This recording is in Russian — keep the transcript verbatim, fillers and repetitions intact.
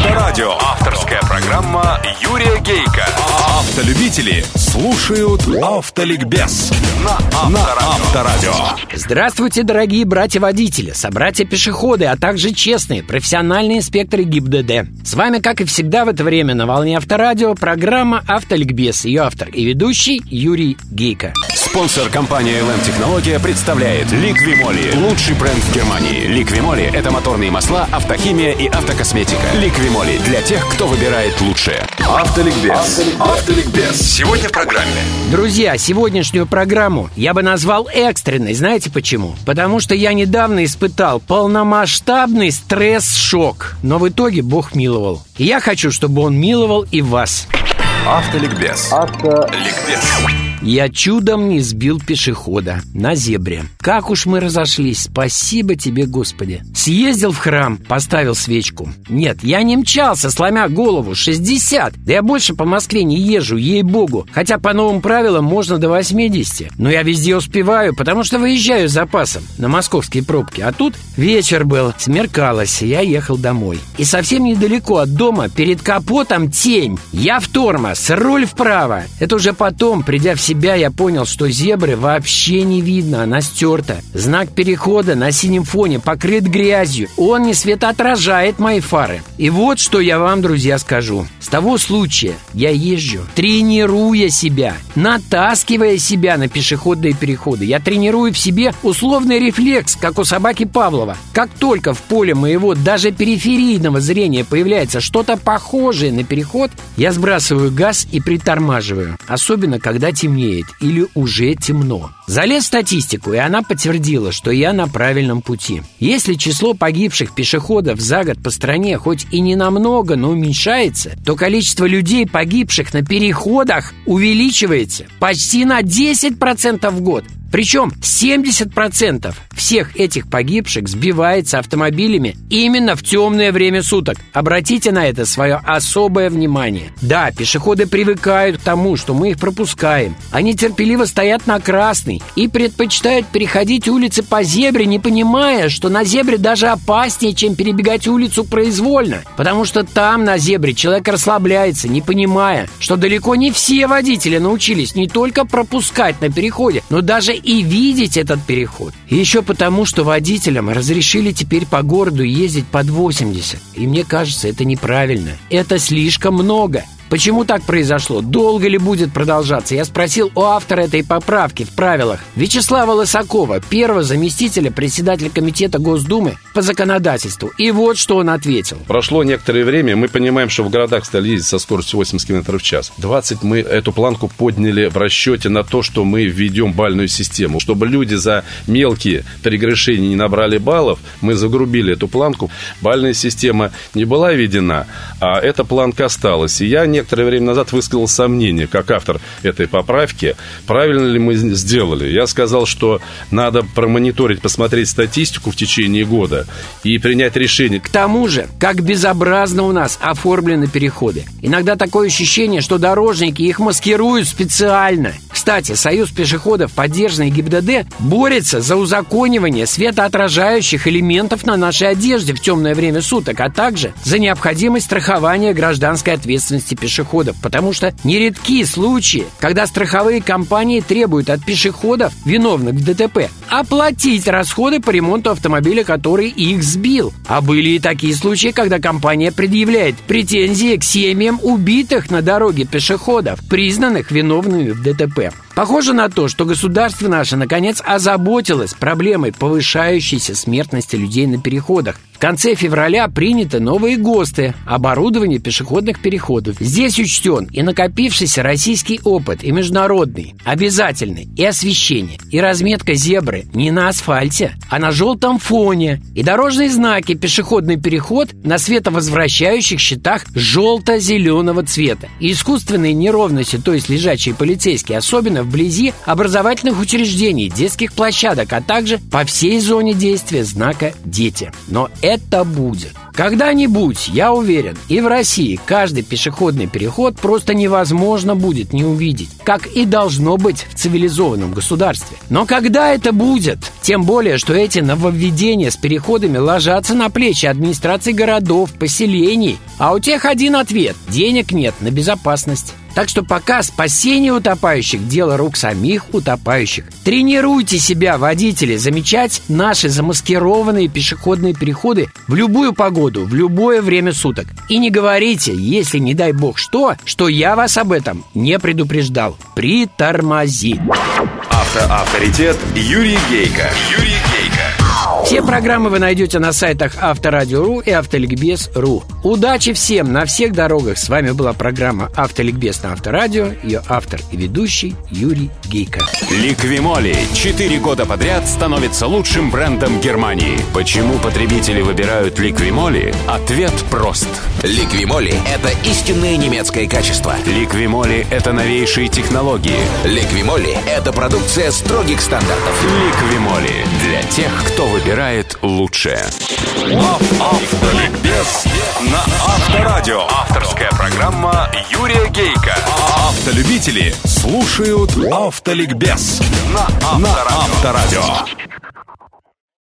Авторадио. Авторская программа Юрия Гейка. Автолюбители слушают Автоликбез на Авторадио. Здравствуйте, дорогие братья-водители, собратья-пешеходы, а также честные, профессиональные инспекторы ГИБДД. С вами, как и всегда в это время на волне Авторадио, программа Автоликбез. Ее автор и ведущий Юрий Гейка. Спонсор компания эл эм Технология представляет Ликвимоли. Лучший бренд в Германии. Ликвимоли – это моторные масла, автохимия и автокосметика. Ликвимоли для тех, кто выбирает лучшее. Автоликбез. Автоликбез. Сегодня в программе. Друзья, сегодняшнюю программу я бы назвал экстренной. Знаете почему? Потому что я недавно испытал полномасштабный стресс-шок. Но в итоге Бог миловал. И я хочу, чтобы Он миловал и вас. Автоликбез. Автоликбез. Я чудом не сбил пешехода на зебре. Как уж мы разошлись, спасибо тебе, Господи. Съездил в храм, поставил свечку. Нет, я не мчался, сломя голову, шестьдесят. Да я больше по Москве не езжу, ей-богу. Хотя по новым правилам можно до восьмидесяти. Но я везде успеваю, потому что выезжаю с запасом на московские пробки. А тут вечер был, смеркалось, я ехал домой. И совсем недалеко от дома, перед капотом тень. Я в тормоз, руль вправо. Это уже потом, придя в себя, я понял, что зебры вообще не видно, она стерта. Знак перехода на синем фоне покрыт грязью. Он не светоотражает мои фары. И вот что я вам, друзья, скажу. С того случая я езжу, тренируя себя, натаскивая себя на пешеходные переходы. Я тренирую в себе условный рефлекс, как у собаки Павлова. Как только в поле моего даже периферийного зрения появляется что-то похожее на переход, я сбрасываю газ и притормаживаю. Особенно, когда темнеет или уже темно. Залез в статистику, и она подтвердила, что я на правильном пути. Если число погибших пешеходов за год по стране хоть и не намного, но уменьшается, то количество людей, погибших на переходах, увеличивается почти на десять процентов в год. Причем семьдесят процентов всех этих погибших сбивается автомобилями именно в темное время суток. Обратите на это свое особое внимание. Да, пешеходы привыкают к тому, что мы их пропускаем. Они терпеливо стоят на красный и предпочитают переходить улицы по зебре, не понимая, что на зебре даже опаснее, чем перебегать улицу произвольно. Потому что там, на зебре, человек расслабляется, не понимая, что далеко не все водители научились не только пропускать на переходе, но даже и видеть этот переход. И еще потому, что водителям разрешили теперь по городу ездить под восемьдесят. И мне кажется, это неправильно. Это слишком много. Почему так произошло? Долго ли будет продолжаться? Я спросил у автора этой поправки в правилах Вячеслава Лысакова, первого заместителя председателя комитета Госдумы по законодательству. И вот что он ответил. Прошло некоторое время, мы понимаем, что в городах стали ездить со скоростью восемьдесят километров в час. двадцать мы эту планку подняли в расчете на то, что мы введем бальную систему. Чтобы люди за мелкие прегрешения не набрали баллов, мы загрубили эту планку. Бальная система не была введена, а эта планка осталась. И я не некоторое время назад высказал сомнение, как автор этой поправки, правильно ли мы сделали. Я сказал, что надо промониторить, посмотреть статистику в течение года и принять решение. К тому же, как безобразно у нас оформлены переходы. Иногда такое ощущение, что дорожники их маскируют специально. Кстати, Союз пешеходов, поддержанный ГИБДД, борется за узаконивание светоотражающих элементов на нашей одежде в темное время суток, а также за необходимость страхования гражданской ответственности пешеходов. пешеходов, потому что нередки случаи, когда страховые компании требуют от пешеходов, виновных в ДТП, оплатить расходы по ремонту автомобиля, который их сбил. А были и такие случаи, когда компания предъявляет претензии к семьям убитых на дороге пешеходов, признанных виновными в ДТП. Похоже на то, что государство наше наконец озаботилось проблемой повышающейся смертности людей на переходах. В конце февраля приняты новые ГОСТы оборудования пешеходных переходов. Здесь учтен и накопившийся российский опыт, и международный, обязательный, и освещение, и разметка зебры не на асфальте, а на желтом фоне, и дорожные знаки «Пешеходный переход» на световозвращающих щитах желто-зеленого цвета, и искусственные неровности, то есть лежачие полицейские, особенно вблизи образовательных учреждений, детских площадок, а также по всей зоне действия знака «Дети». Но это это будет. Когда-нибудь, я уверен, и в России каждый пешеходный переход просто невозможно будет не увидеть, как и должно быть в цивилизованном государстве. Но когда это будет? Тем более, что эти нововведения с переходами ложатся на плечи администраций городов, поселений. А у тех один ответ – денег нет на безопасность. Так что пока спасение утопающих – дело рук самих утопающих. Тренируйте себя, водители, замечать наши замаскированные пешеходные переходы в любую погоду, в любое время суток. И не говорите, если не дай бог что, что я вас об этом не предупреждал. Притормози. Автоавторитет Юрий Гейко. Юрий Гейко. Все программы вы найдете на сайтах Авторадио.ру и Автоликбез точка ру. Удачи всем на всех дорогах. С вами была программа Автоликбез на Авторадио. Ее автор и ведущий Юрий Гейко. Ликвимоли четыре года подряд становится лучшим брендом Германии. Почему потребители выбирают Ликвимоли? Ответ прост. Ликвимоли – это истинное немецкое качество. Ликвимоли – это новейшие технологии. Ликвимоли – это продукция строгих стандартов. Ликвимоли для тех, кто выбирает лучшее. Автоликбез на Авторадио. Авторская программа Юрия Гейко. Автолюбители слушают Автоликбез на Авторадио.